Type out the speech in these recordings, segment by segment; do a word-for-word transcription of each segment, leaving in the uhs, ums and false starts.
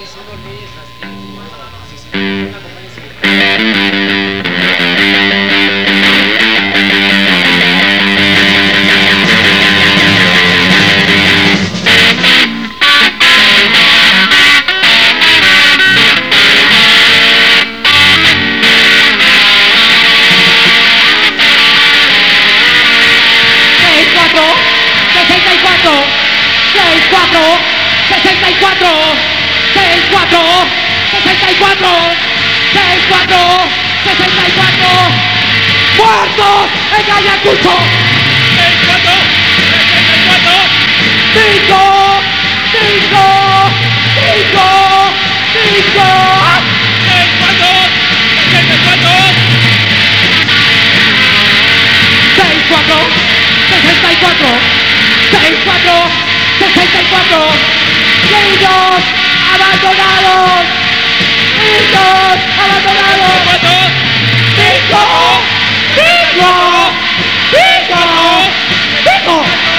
¡Muertos en Ayacucho! seis cuatro sesenta y cuatro. ¡Cinco! ¡Cinco! ¡Cinco! ¡Cinco! seis cuatro sesenta y cuatro. seis cuatro sesenta y cuatro. seis cuatro sesenta y cuatro. Niños abandonados. Niños abandonados. ¡Cinco! ¡Cinco! ¡Cinco! ¡Cinco!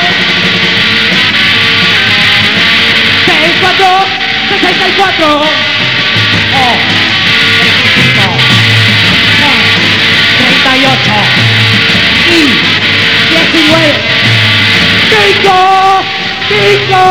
seis cuatro sesenta y cuatro. Oh, veinticinco. treinta y ocho. Y diecinueve. ¡Cinco! ¡Cinco!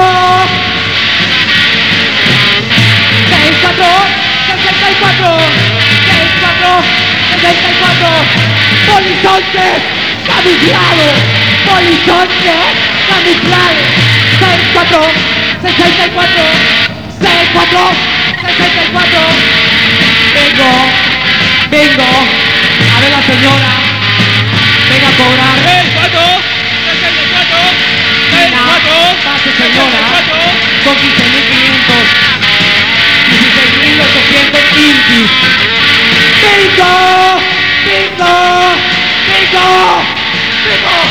seis cuatro sesenta y cuatro. seis cuatro sesenta y cuatro. Polizontes camuflados. Polizontes camuflados. seis cuatro sesenta y cuatro. seis cuatro sesenta y cuatro. Vengo, vengo a ver la señora. Venga a cobrar. seis cuatro sesenta y cuatro. seis cuatro pase señora. Son quince mil quinientos. dieciséis mil ochocientos indies. ¡Bingo! ¡Bingo! ¡Bingo! ¡Bingo!